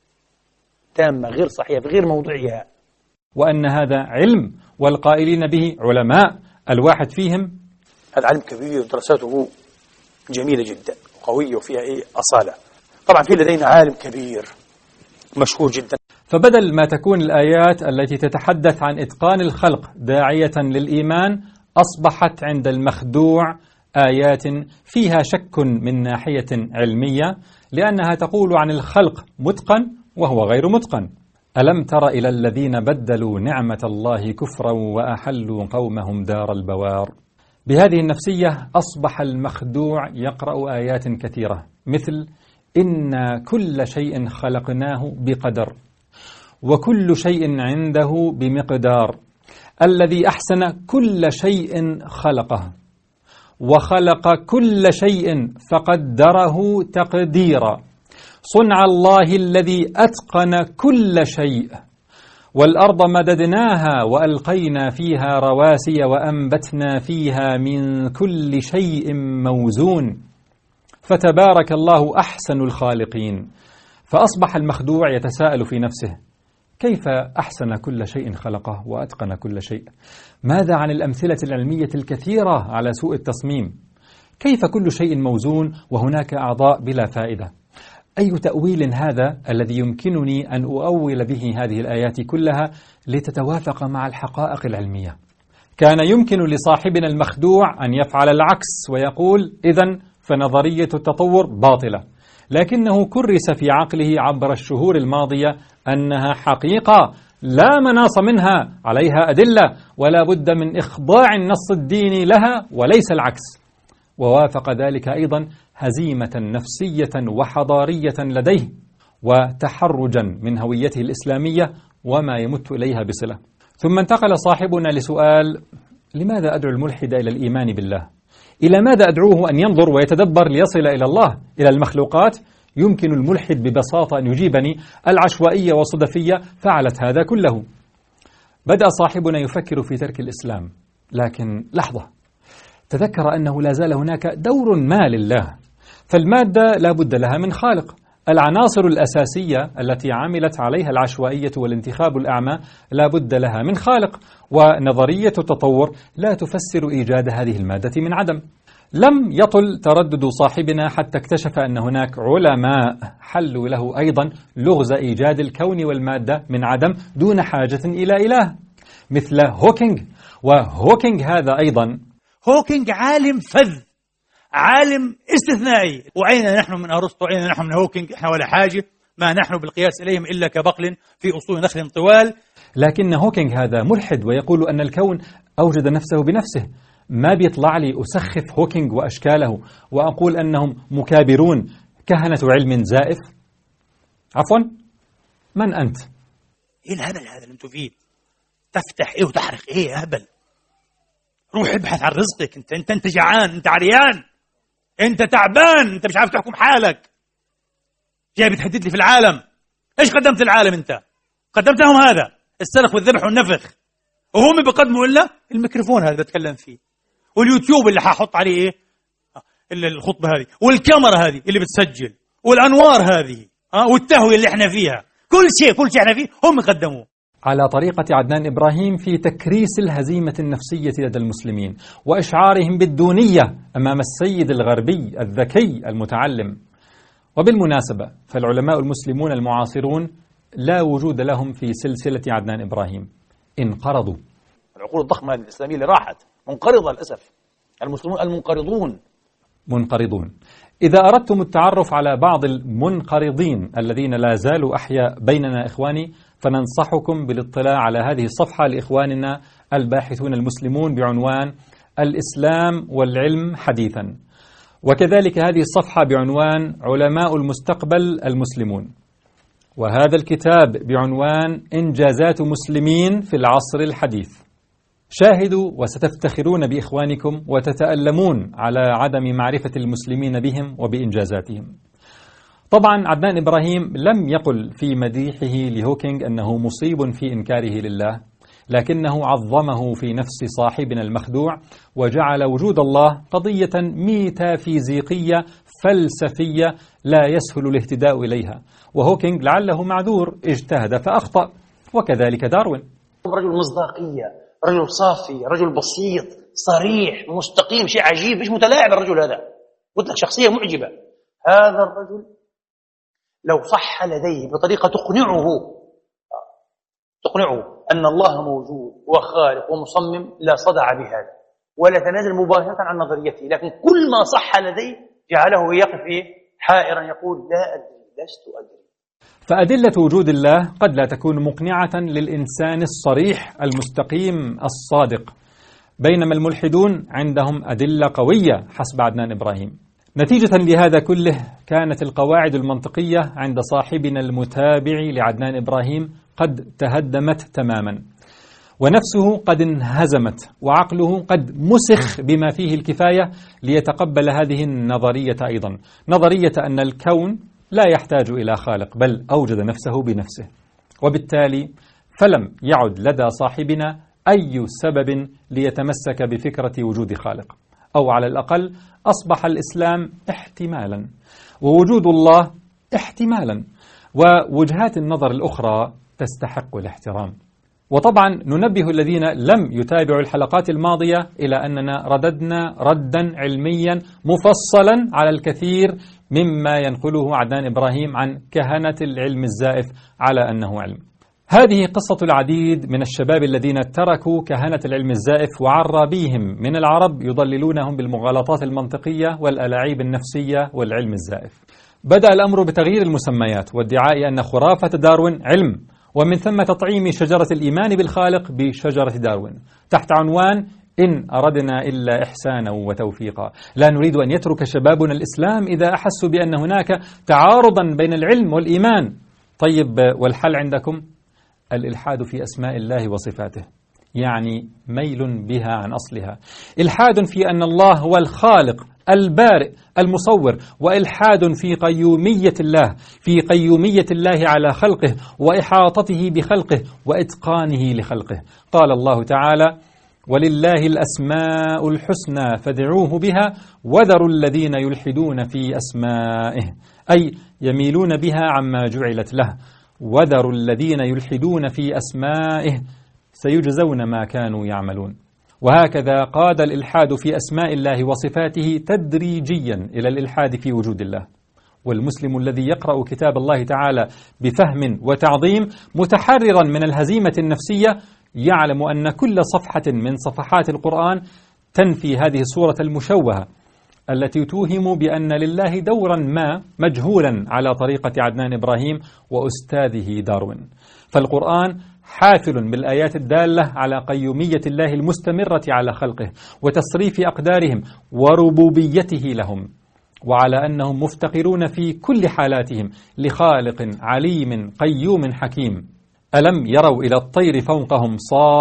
تامة، غير صحيحة، غير موضوعها، وأن هذا علم والقائلين به علماء، الواحد فيهم هذا علم كبير ودراساته جميلة جدا وقوية وفيها أصالة. طبعا في لدينا عالم كبير مشهور جدا. فبدل ما تكون الآيات التي تتحدث عن إتقان الخلق داعية للإيمان، أصبحت عند المخدوع آيات فيها شك من ناحية علمية، لأنها تقول عن الخلق متقن وهو غير متقن. ألم تر إلى الذين بدلوا نعمة الله كفرا وأحلوا قومهم دار البوار. بهذه النفسية أصبح المخدوع يقرأ آيات كثيرة مثل إن كل شيء خلقناه بقدر وكل شيء عنده بمقدار، الذي أحسن كل شيء خلقه وخلق كل شيء فقدره تقديرا، صنع الله الذي أتقن كل شيء، والأرض مددناها وألقينا فيها رواسي وأنبتنا فيها من كل شيء موزون، فتبارك الله أحسن الخالقين. فأصبح المخدوع يتساءل في نفسه: كيف أحسن كل شيء خلقه وأتقن كل شيء؟ ماذا عن الأمثلة العلمية الكثيرة على سوء التصميم؟ كيف كل شيء موزون وهناك أعضاء بلا فائدة؟ أي تأويل هذا الذي يمكنني أن أؤول به هذه الآيات كلها لتتوافق مع الحقائق العلمية؟ كان يمكن لصاحبنا المخدوع أن يفعل العكس ويقول: إذن فنظرية التطور باطلة، لكنه كرس في عقله عبر الشهور الماضية أنها حقيقة لا مناص منها، عليها أدلة ولا بد من إخضاع النص الديني لها وليس العكس. ووافق ذلك أيضا هزيمة نفسية وحضارية لديه وتحرجا من هويته الإسلامية وما يمت إليها بصلة. ثم انتقل صاحبنا لسؤال: لماذا أدعو الملحد إلى الإيمان بالله؟ إلى ماذا أدعوه أن ينظر ويتدبر ليصل إلى الله؟ إلى المخلوقات؟ يمكن الملحد ببساطة أن يجيبني: العشوائية والصدفية فعلت هذا كله. بدأ صاحبنا يفكر في ترك الإسلام، لكن لحظة، تذكر أنه لا زال هناك دور ما لله، فالمادة لا بد لها من خالق. العناصر الأساسية التي عملت عليها العشوائية والانتخاب الأعمى لا بد لها من خالق، ونظرية التطور لا تفسر إيجاد هذه المادة من عدم. لم يطل تردد صاحبنا حتى اكتشف أن هناك علماء حلوا له أيضا لغز إيجاد الكون والمادة من عدم دون حاجة إلى إله، مثل هوكينج. وهوكينج هذا أيضا هوكينج عالم فذ، عالم استثنائي. وأين نحن من أرسطو؟ أين نحن من هوكينج؟ إحنا ولا حاجة، ما نحن بالقياس إليهم إلا كبقل في أصول نخل طوال. لكن هوكينج هذا ملحد ويقول أن الكون أوجد نفسه بنفسه. ما بيطلع لي أسخف هوكينج وأشكاله وأقول أنهم مكابرون كهنة علم زائف؟ عفوا، من أنت؟ إيه الهبل هذا اللي أنتوا فيه؟ تفتح إيه وتحرق إيه يا هبل؟ روح ابحث عن رزقك. أنت جعان، أنت عريان، أنت تعبان، أنت مش عارف تحكم حالك، جاي بتهدد لي في العالم. إيش قدمت العالم أنت؟ قدمت لهم هذا السلخ والذبح والنفخ، وهم بيقدموا إلا الميكروفون هذا بتكلم فيه، واليوتيوب اللي حاحط عليه إيه الخطبة هذه، والكاميرا هذه اللي بتسجل، والأنوار هذه، والتهوية اللي احنا فيها، كل شيء احنا فيه هم قدموه. على طريقة عدنان إبراهيم في تكريس الهزيمة النفسية لدى المسلمين وإشعارهم بالدونية أمام السيد الغربي الذكي المتعلم. وبالمناسبة فالعلماء المسلمون المعاصرون لا وجود لهم في سلسلة عدنان إبراهيم، انقرضوا. العقول الضخمة الإسلامية اللي راحت منقرضة للأسف. المسلمون المنقرضون منقرضون. إذا أردتم التعرف على بعض المنقرضين الذين لا زالوا أحياء بيننا إخواني، فننصحكم بالاطلاع على هذه الصفحة لإخواننا الباحثون المسلمون بعنوان الإسلام والعلم حديثا، وكذلك هذه الصفحة بعنوان علماء المستقبل المسلمون، وهذا الكتاب بعنوان إنجازات مسلمين في العصر الحديث. شاهدوا وستفتخرون بإخوانكم وتتألمون على عدم معرفة المسلمين بهم وبإنجازاتهم. طبعا عدنان إبراهيم لم يقل في مديحه لهوكينج أنه مصيب في إنكاره لله، لكنه عظمه في نفس صاحبنا المخدوع وجعل وجود الله قضية ميتافيزيقية فلسفية لا يسهل الاهتداء إليها. وهوكينج لعله معذور، اجتهد فأخطأ، وكذلك داروين. رجل مصداقية، رجل صافي، رجل بسيط صريح مستقيم، شيء عجيب، مش متلاعب الرجل هذا، قلت لك شخصية معجبة. هذا الرجل لو صح لديه بطريقة تقنعه أن الله موجود وخالق ومصمم لا صدع بهذا ولا تنازل مباشرة عن نظريته، لكن كل ما صح لديه جعله يقف حائرا يقول لا أدري، لست أدري. فأدلة وجود الله قد لا تكون مقنعة للإنسان الصريح المستقيم الصادق، بينما الملحدون عندهم أدلة قوية حسب عدنان إبراهيم. نتيجة لهذا كله كانت القواعد المنطقية عند صاحبنا المتابع لعدنان إبراهيم قد تهدمت تماما، ونفسه قد انهزمت، وعقله قد مسخ بما فيه الكفاية ليتقبل هذه النظرية أيضا، نظرية أن الكون لا يحتاج إلى خالق بل أوجد نفسه بنفسه. وبالتالي فلم يعد لدى صاحبنا أي سبب ليتمسك بفكرة وجود خالق، أو على الأقل أصبح الإسلام احتمالا ووجود الله احتمالا، ووجهات النظر الأخرى تستحق الاحترام. وطبعا ننبه الذين لم يتابعوا الحلقات الماضية إلى أننا رددنا ردا علميا مفصلا على الكثير مما ينقله عدنان إبراهيم عن كهنة العلم الزائف على أنه علم. هذه قصة العديد من الشباب الذين تركوا كهنة العلم الزائف وعرابيهم من العرب يضللونهم بالمغالطات المنطقية والألاعيب النفسية والعلم الزائف. بدأ الأمر بتغيير المسميات وادعاء أن خرافة داروين علم، ومن ثم تطعيم شجرة الإيمان بالخالق بشجرة داروين تحت عنوان إن أردنا إلا إحسانا وتوفيقا. لا نريد أن يترك شبابنا الإسلام إذا أحسوا بأن هناك تعارضا بين العلم والإيمان. طيب، والحل عندكم؟ الإلحاد في أسماء الله وصفاته، يعني ميل بها عن أصلها، إلحاد في أن الله هو الخالق البارئ المصور، وإلحاد في قيومية الله، في قيومية الله على خلقه وإحاطته بخلقه وإتقانه لخلقه. قال الله تعالى: ولله الأسماء الحسنى فادعوه بها وذروا الذين يلحدون في أسمائه، أي يميلون بها عما جعلت له، وذروا الذين يلحدون في أسمائه سيجزون ما كانوا يعملون. وهكذا قاد الإلحاد في أسماء الله وصفاته تدريجيا إلى الإلحاد في وجود الله. والمسلم الذي يقرأ كتاب الله تعالى بفهم وتعظيم متحررا من الهزيمة النفسية يعلم أن كل صفحة من صفحات القرآن تنفي هذه الصورة المشوهة التي توهم بأن لله دورا ما مجهولا على طريقة عدنان إبراهيم وأستاذه داروين. فالقرآن حافل بالآيات الدالة على قيومية الله المستمرة على خلقه وتصريف أقدارهم وربوبيته لهم، وعلى أنهم مفتقرون في كل حالاتهم لخالق عليم قيوم حكيم. ألم يروا إلى الطير فوقهم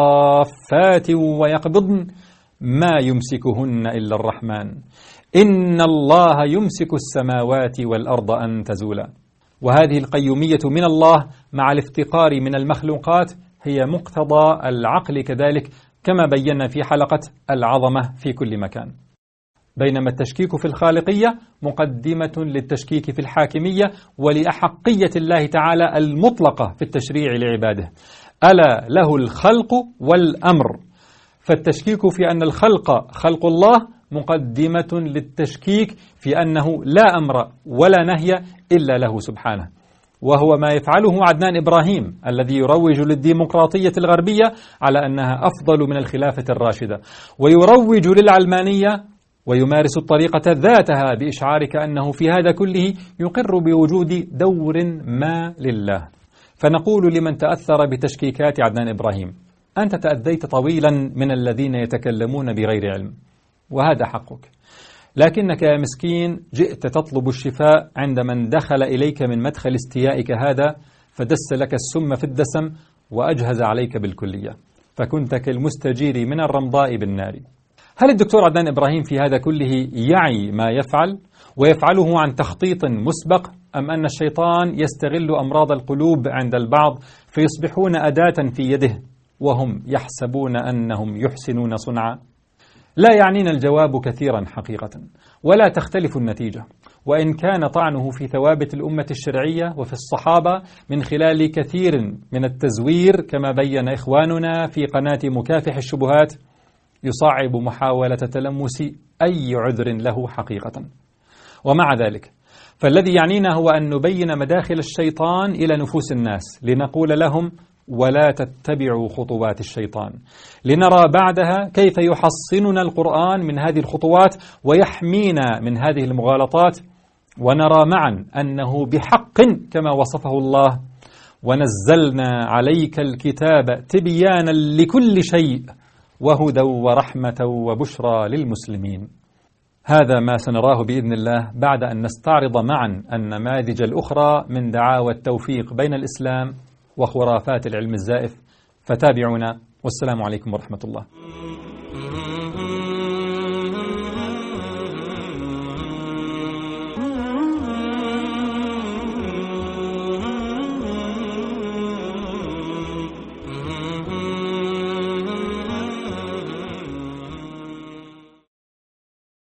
صافات ويقبضن ما يمسكهن إلا الرحمن إن الله يمسك السماوات والأرض أن تزولا. وهذه القيومية من الله مع الافتقار من المخلوقات هي مقتضى العقل كذلك، كما بينا في حلقة العظمة في كل مكان. بينما التشكيك في الخالقية مقدمة للتشكيك في الحاكمية ولأحقية الله تعالى المطلقة في التشريع لعباده. ألا له الخلق والأمر. فالتشكيك في أن الخلق خلق الله مقدمة للتشكيك في أنه لا أمر ولا نهي إلا له سبحانه، وهو ما يفعله عدنان إبراهيم الذي يروج للديمقراطية الغربية على أنها أفضل من الخلافة الراشدة، ويروج للعلمانية ويمارس الطريقة ذاتها بإشعار كأنه في هذا كله يقر بوجود دور ما لله. فنقول لمن تأثر بتشكيكات عدنان إبراهيم: أنت تأذيت طويلا من الذين يتكلمون بغير علم، وهذا حقك، لكنك يا مسكين جئت تطلب الشفاء عند من دخل إليك من مدخل استيائك هذا فدس لك السم في الدسم وأجهز عليك بالكلية. فكنت كالمستجير من الرمضاء بالنار. هل الدكتور عدنان إبراهيم في هذا كله يعي ما يفعل ويفعله عن تخطيط مسبق، أم أن الشيطان يستغل أمراض القلوب عند البعض فيصبحون أداة في يده وهم يحسبون أنهم يحسنون صنعا؟ لا يعنينا الجواب كثيرا حقيقة، ولا تختلف النتيجة، وإن كان طعنه في ثوابت الأمة الشرعية وفي الصحابة من خلال كثير من التزوير كما بين إخواننا في قناة مكافح الشبهات يصعب محاولة تلمس أي عذر له حقيقة. ومع ذلك فالذي يعنينا هو أن نبين مداخل الشيطان إلى نفوس الناس لنقول لهم ولا تتبعوا خطوات الشيطان، لنرى بعدها كيف يحصننا القرآن من هذه الخطوات ويحمينا من هذه المغالطات، ونرى معا أنه بحق كما وصفه الله ونزلنا عليك الكتاب تبيانا لكل شيء وهدى ورحمة وبشرى للمسلمين. هذا ما سنراه بإذن الله بعد أن نستعرض معا النماذج الأخرى من دعاوى التوفيق بين الإسلام وخرافات العلم الزائف. فتابعونا، والسلام عليكم ورحمة الله.